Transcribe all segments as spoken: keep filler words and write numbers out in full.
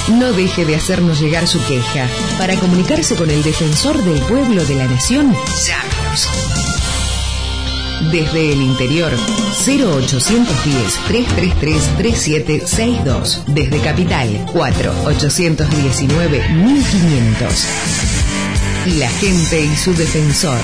no deje de hacernos llegar su queja. Para comunicarse con el defensor del pueblo de la nación, llámenos. Desde el interior, cero ochocientos diez, trescientos treinta y tres, treinta y siete sesenta y dos. Desde Capital, cuatro ochocientos diecinueve, mil quinientos. La gente y su defensor.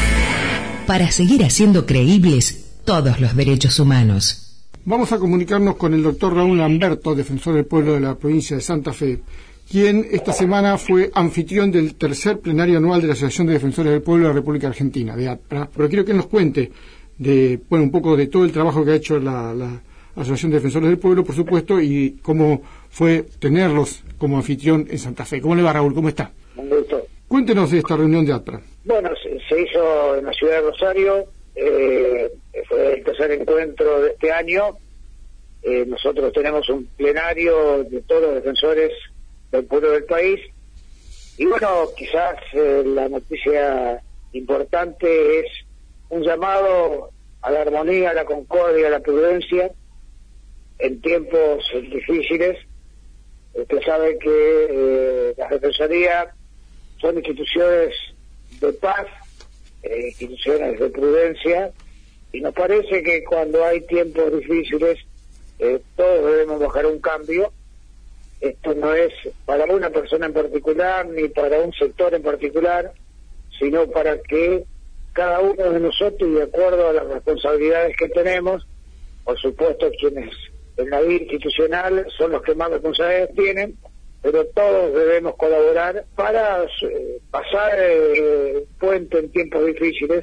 Para seguir haciendo creíbles todos los derechos humanos. Vamos a comunicarnos con el doctor Raúl Lamberto, defensor del pueblo de la provincia de Santa Fe, quien esta semana fue anfitrión del tercer plenario anual de la Asociación de Defensores del Pueblo de la República Argentina, de ATPRA. Pero quiero que nos cuente de, bueno, un poco de todo el trabajo que ha hecho la, la Asociación de Defensores del Pueblo, por supuesto, y cómo fue tenerlos como anfitrión en Santa Fe. ¿Cómo le va, Raúl? ¿Cómo está? Un gusto. Cuéntenos de esta reunión de ATPRA. Bueno, se, se hizo en la ciudad de Rosario. Eh, fue el tercer encuentro de este año. Eh, nosotros tenemos un plenario de todos los defensores del pueblo del país y bueno, quizás eh, la noticia importante es un llamado a la armonía, a la concordia, a la prudencia en tiempos difíciles. Usted sabe que eh, las defensorías son instituciones de paz, eh, instituciones de prudencia, y nos parece que cuando hay tiempos difíciles eh, todos debemos buscar un cambio. Esto no es para una persona en particular ni para un sector en particular, sino para que cada uno de nosotros, y de acuerdo a las responsabilidades que tenemos, por supuesto quienes en la vida institucional son los que más responsabilidades tienen, pero todos debemos colaborar para eh, pasar eh, puente en tiempos difíciles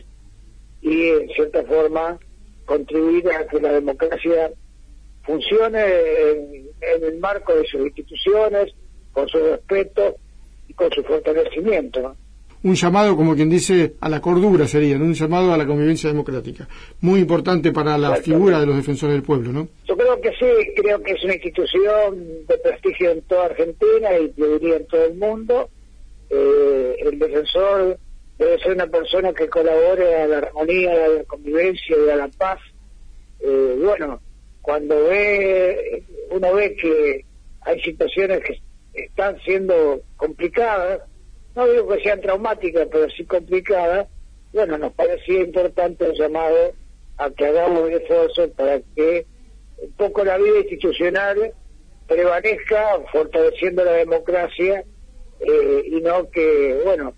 y en cierta forma contribuir a que la democracia funcione en, en el marco de sus instituciones, con su respeto y con su fortalecimiento, ¿no? Un llamado, como quien dice, a la cordura sería, ¿no? Un llamado a la convivencia democrática. Muy importante para la figura de los defensores del pueblo, ¿no? Yo creo que sí, creo que es una institución de prestigio en toda Argentina y yo diría en todo el mundo. Eh, el defensor debe ser una persona que colabore a la armonía, a la convivencia y a la paz. Eh, bueno, cuando ve uno ve que hay situaciones que están siendo complicadas, no digo que sean traumáticas, pero sí complicadas, bueno, nos parecía importante el llamado a que hagamos un esfuerzo para que un poco la vida institucional prevalezca, fortaleciendo la democracia, eh, y no que, bueno,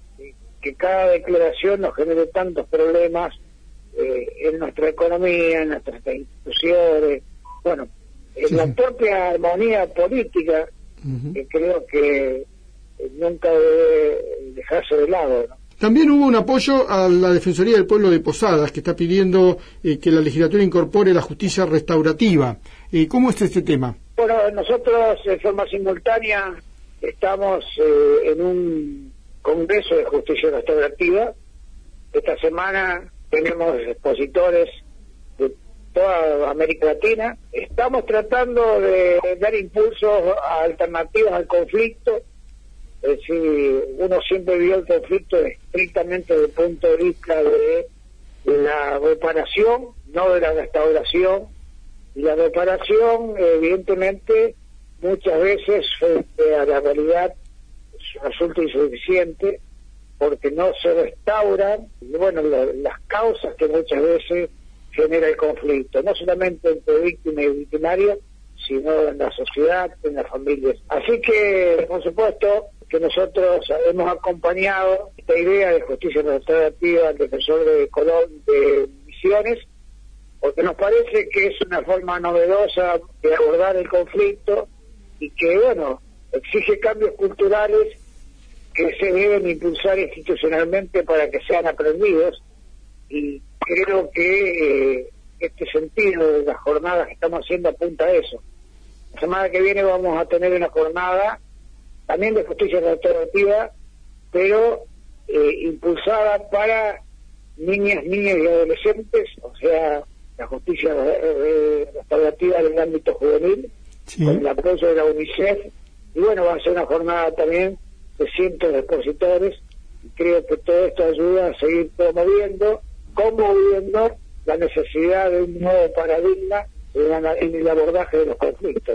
que cada declaración nos genere tantos problemas eh, en nuestra economía, en nuestras instituciones, bueno, en sí, la propia armonía política, uh-huh. que creo que nunca debe dejarse de lado, ¿no? También hubo un apoyo a la Defensoría del Pueblo de Posadas, que está pidiendo eh, que la legislatura incorpore la justicia restaurativa. Eh, ¿Cómo es este tema? Bueno, nosotros de forma simultánea estamos eh, en un congreso de justicia restaurativa. Esta semana tenemos expositores de toda América Latina. Estamos tratando de dar impulso a alternativas al conflicto. Es decir, uno siempre vio el conflicto estrictamente desde el punto de vista de, de la reparación, no de la restauración. Y la reparación, evidentemente, muchas veces frente a la realidad resulta insuficiente porque no se restauran, bueno, la, las causas que muchas veces genera el conflicto, no solamente entre víctima y victimario, sino en la sociedad, en las familias. Así que, por supuesto, que nosotros hemos acompañado esta idea de justicia restaurativa al defensor de Colón de Misiones, porque nos parece que es una forma novedosa de abordar el conflicto y que, bueno, exige cambios culturales que se deben impulsar institucionalmente para que sean aprendidos, y creo que eh, este sentido de las jornadas que estamos haciendo apunta a eso. La semana que viene vamos a tener una jornada también de justicia restaurativa, pero eh, impulsada para niñas, niñas y adolescentes, o sea, la justicia eh, restaurativa en el ámbito juvenil, sí, con el apoyo de la UNICEF, y bueno, va a ser una jornada también de cientos de expositores, y creo que todo esto ayuda a seguir promoviendo, conmoviendo la necesidad de un nuevo paradigma en el abordaje de los conflictos, ¿no?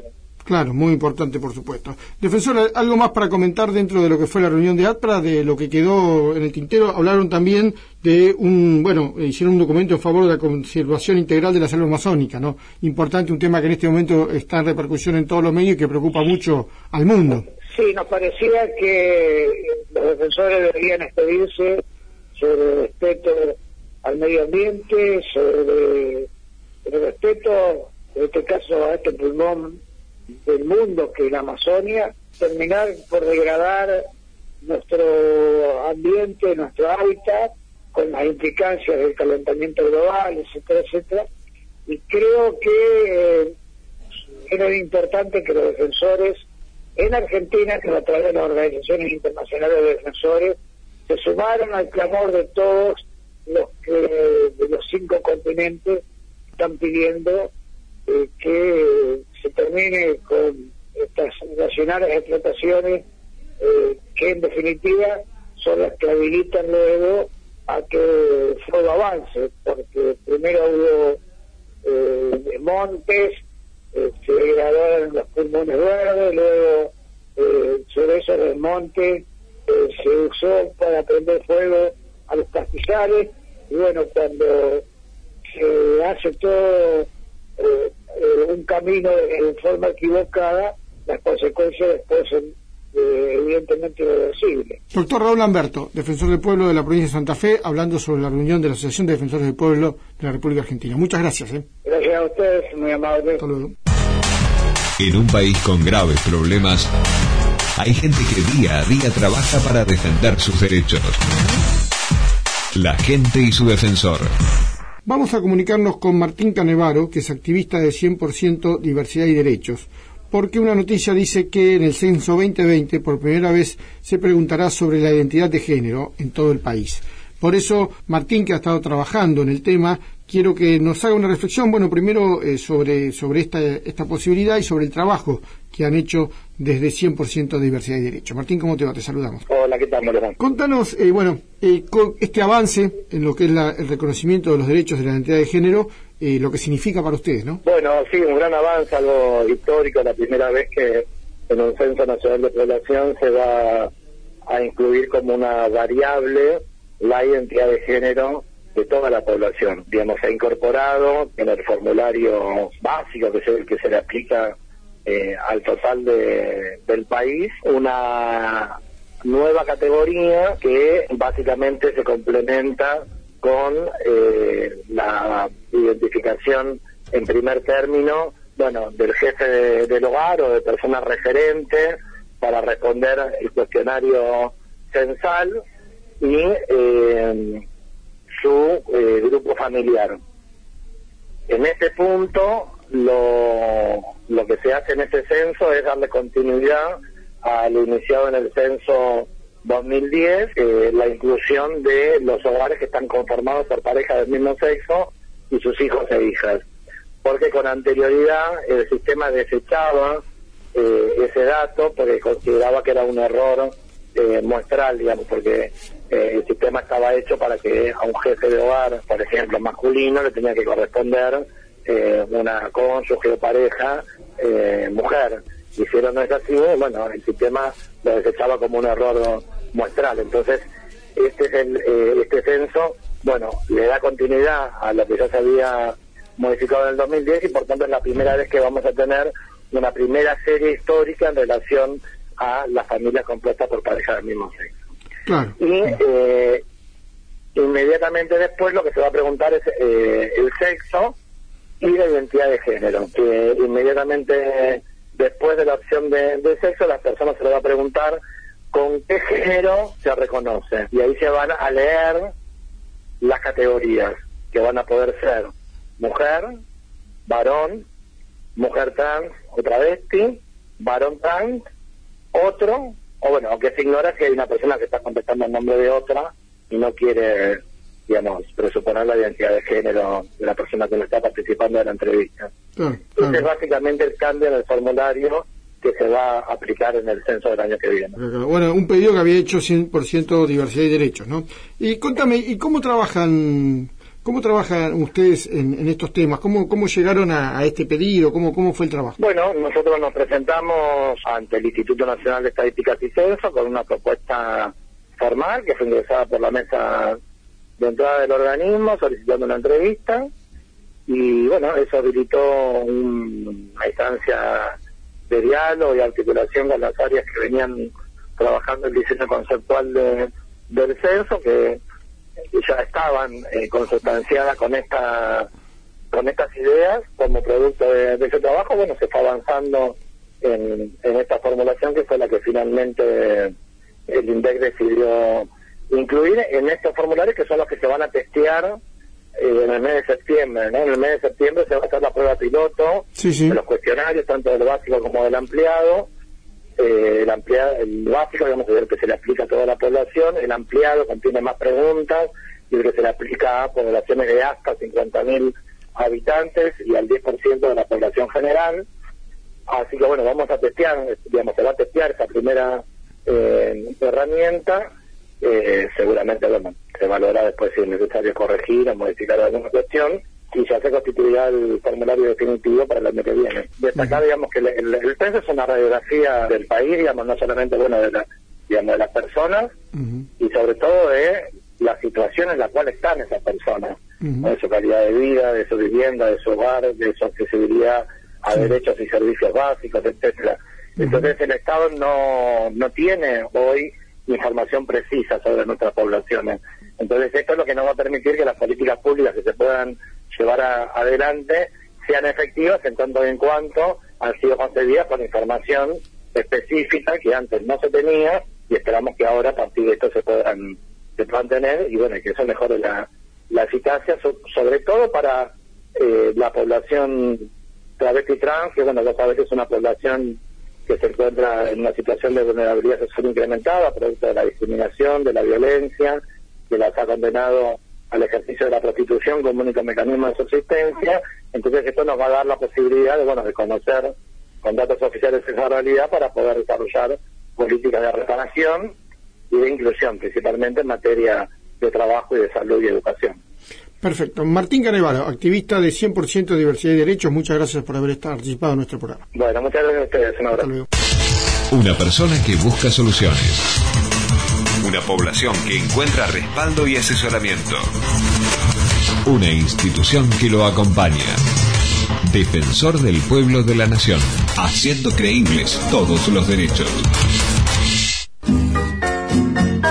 Claro, muy importante, por supuesto. Defensor, ¿algo más para comentar dentro de lo que fue la reunión de ATPRA, de lo que quedó en el tintero? Hablaron también de un, bueno, hicieron un documento en favor de la conservación integral de la selva amazónica, ¿no? Importante, un tema que en este momento está en repercusión en todos los medios y que preocupa mucho al mundo. Sí, nos parecía que los defensores deberían expedirse sobre el respeto al medio ambiente, sobre el respeto, en este caso, a este pulmón del mundo que es la Amazonia, terminar por degradar nuestro ambiente, nuestro hábitat, con las implicancias del calentamiento global, etcétera, etcétera. Y creo que eh, era importante que los defensores en Argentina, que a través de las organizaciones internacionales de defensores, se sumaron al clamor de todos los que de los cinco continentes están pidiendo eh, que se termine con estas nacionales explotaciones eh, que en definitiva son las que habilitan luego a que el fuego avance, porque primero hubo eh, montes, eh, se degradaron los pulmones verdes, luego eh, sobre esos del monte eh, se usó para prender fuego a los pastizales, y bueno, cuando se hace todo eh, eh, un camino en forma equivocada, las consecuencias después son eh, evidentemente irreversibles. Doctor Raúl Lamberto, defensor del pueblo de la provincia de Santa Fe, hablando sobre la reunión de la Asociación de Defensores del Pueblo de la República Argentina. Muchas gracias. ¿eh? Gracias a ustedes, muy amables. Hasta luego. En un país con graves problemas, hay gente que día a día trabaja para defender sus derechos. La gente y su defensor. Vamos a comunicarnos con Martín Canevaro, que es activista de cien por ciento Diversidad y Derechos, porque una noticia dice que en el censo veinte veinte por primera vez se preguntará sobre la identidad de género en todo el país. Por eso, Martín, que ha estado trabajando en el tema, quiero que nos haga una reflexión, bueno, primero eh, sobre sobre esta esta posibilidad y sobre el trabajo que han hecho desde cien por ciento Diversidad y Derechos. Martín, ¿cómo te va? Te saludamos. Hola, ¿qué tal, Moreno? Contanos, eh, bueno, eh, con este avance en lo que es la, el reconocimiento de los derechos de la identidad de género, eh, lo que significa para ustedes, ¿no? Bueno, sí, un gran avance, algo histórico, la primera vez que en un Censo Nacional de Población se va a incluir como una variable la identidad de género de toda la población. Digamos, se ha incorporado en el formulario básico que es el que se le aplica eh, al total de, del país una nueva categoría que básicamente se complementa con eh, la identificación en primer término, bueno, del jefe de, del hogar o de persona referente para responder el cuestionario censal y eh, su eh, grupo familiar. En ese punto, lo, lo que se hace en ese censo es darle continuidad a lo iniciado en el censo dos mil diez, eh, la inclusión de los hogares que están conformados por parejas del mismo sexo y sus hijos e hijas. Porque con anterioridad el sistema desechaba eh, ese dato porque consideraba que era un error eh, muestral, digamos, porque eh, el sistema estaba hecho para que a un jefe de hogar, por ejemplo, masculino, le tenía que corresponder eh, una cónyuge o pareja eh, mujer. Y si no es así, bueno, el sistema lo desechaba como un error muestral. Entonces, este es el, eh, este censo, bueno, le da continuidad a lo que ya se había modificado en el dos mil diez y por tanto es la primera vez que vamos a tener una primera serie histórica en relación a las familias compuestas por parejas del mismo sexo. Claro. Y eh, inmediatamente después lo que se va a preguntar es eh, el sexo y la identidad de género, que inmediatamente después de la opción de, de sexo las personas se les va a preguntar con qué género se reconoce y ahí se van a leer las categorías que van a poder ser mujer, varón, mujer trans o travesti, varón trans, otro, o bueno, aunque se ignora si hay una persona que está contestando el nombre de otra y no quiere, digamos, presuponer la identidad de género de la persona que no está participando de la entrevista. Claro, Ese claro. es básicamente el cambio en el formulario que se va a aplicar en el censo del año que viene. Bueno, un pedido que había hecho cien por ciento Diversidad y Derechos, ¿no? Y contame, ¿y cómo trabajan ¿Cómo trabajan ustedes en, en estos temas? ¿Cómo, cómo llegaron a, a este pedido? ¿Cómo, ¿Cómo fue el trabajo? Bueno, nosotros nos presentamos ante el Instituto Nacional de Estadísticas y Censo con una propuesta formal que fue ingresada por la mesa de entrada del organismo solicitando una entrevista, y bueno, eso habilitó un, una instancia de diálogo y articulación con las áreas que venían trabajando el diseño conceptual de, del censo, que ya estaban eh, consustanciadas con esta con estas ideas como producto de, de ese trabajo. Bueno, se fue avanzando en, en esta formulación que fue la que finalmente el INDEC decidió incluir en estos formularios, que son los que se van a testear eh, en el mes de septiembre, ¿no? En el mes de septiembre se va a hacer la prueba piloto sí, sí. de los cuestionarios, tanto del básico como del ampliado. Eh, el ampliado, el básico, digamos, es el que se le aplica a toda la población. El ampliado contiene más preguntas y el que se le aplica a poblaciones de hasta cincuenta mil habitantes y al diez por ciento de la población general. Así que bueno, vamos a testear, digamos, se va a testear esa primera eh, herramienta. Eh, seguramente, bueno, se valorará después si es necesario corregir o modificar alguna cuestión, y ya se constituirá el formulario definitivo para el año que viene. Destacar, uh-huh. digamos, que el, el, el censo es una radiografía del país, digamos, no solamente, bueno, de, la, digamos, de las personas, uh-huh. y sobre todo de la situación en la cual están esas personas, uh-huh. de su calidad de vida, de su vivienda, de su hogar, de su accesibilidad a sí. derechos y servicios básicos, etcétera. Uh-huh. Entonces el Estado no, no tiene hoy información precisa sobre nuestras poblaciones. Entonces esto es lo que nos va a permitir que las políticas públicas que se puedan llevar a, adelante sean efectivas en tanto y en cuanto han sido concebidas con información específica que antes no se tenía, y esperamos que ahora a partir de esto se puedan, se puedan tener, y bueno, que eso mejore la, la eficacia, so, sobre todo para eh, la población travesti trans, que bueno, ya sabes que es una población que se encuentra en una situación de vulnerabilidad sexual incrementada, producto de la discriminación, de la violencia, que las ha condenado al ejercicio de la prostitución como único mecanismo de subsistencia. Entonces esto nos va a dar la posibilidad de, bueno, de conocer con datos oficiales esa realidad para poder desarrollar políticas de reparación y de inclusión, principalmente en materia de trabajo y de salud y educación. Perfecto. Martín Canevaro, activista de cien por ciento Diversidad y Derechos, muchas gracias por haber participado en nuestro programa. Bueno, muchas gracias a ustedes. Un abrazo. Una persona que busca soluciones. Una población que encuentra respaldo y asesoramiento. Una institución que lo acompaña. Defensor del pueblo de la nación, haciendo creíbles todos los derechos.